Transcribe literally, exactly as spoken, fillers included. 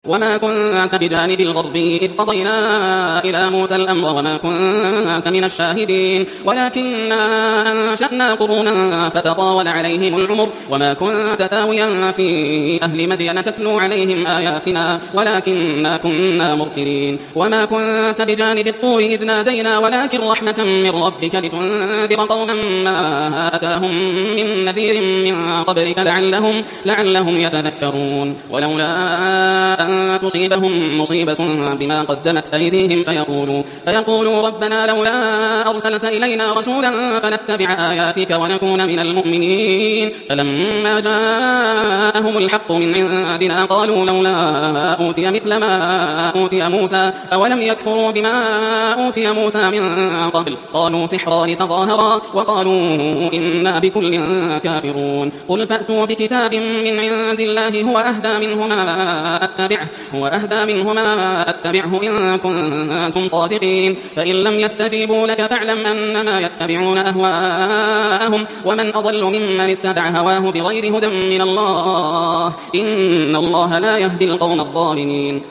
وما كنت بجانب الغربي إذ قضينا إلى موسى الأمر وما كنت من الشاهدين ولكننا أنشأنا قرونا فتطاول عليهم العمر وما كنت ثاويا في أهل مدين تتلو عليهم آياتنا ولكننا كنا مرسلين وما كنت بجانب الطور إذ نادينا ولكن رحمة من ربك لتنذر قوما ما أتاهم من نذير من قبلك لعلهم, لعلهم يتذكرون ولولا تصيبهم مصيبة بما قدمت أيديهم فيقولوا, فيقولوا ربنا لولا أرسلت إلينا رسولا فنتبع آياتك ونكون من المؤمنين فلما جاءهم الحق من عندنا قالوا لولا أوتي مثل ما أوتي موسى أولم يكفروا بما أوتي موسى من قبل قالوا سحران تظاهرا وقالوا إنا بكل كافرون قل فأتوا بكتاب من عند الله هو أهدى منهما أتبعه هو أهدى منهما أتبعه إن كنتم صادقين فإن لم يستجيبوا لك فاعلم أنما يتبعون أهواءهم ومن أضل ممن اتبع هواه بغير هدى من الله إن الله لا يهدي القوم الظالمين.